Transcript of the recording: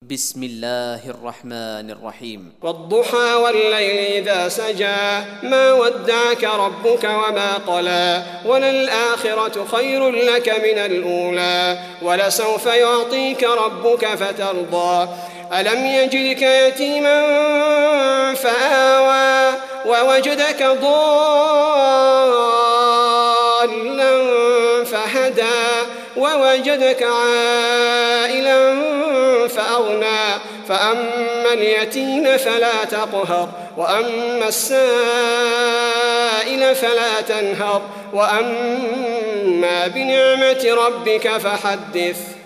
بسم الله الرحمن الرحيم. والضحى والليل إذا سجى ما ودعك ربك وما قلى وللآخرة خير لك من الأولى ولسوف يعطيك ربك فترضى ألم يجدك يتيما فآوى ووجدك ضالا فهدى ووجدك عائلا فأغنى فأما اليتيم فلا تقهر وأما السائل فلا تنهر وأما بنعمة ربك فحدث.